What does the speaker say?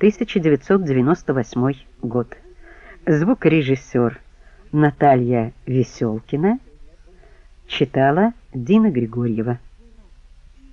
1998 год. Звукорежиссер Наталья Веселкина. Читала Дина Григорьева.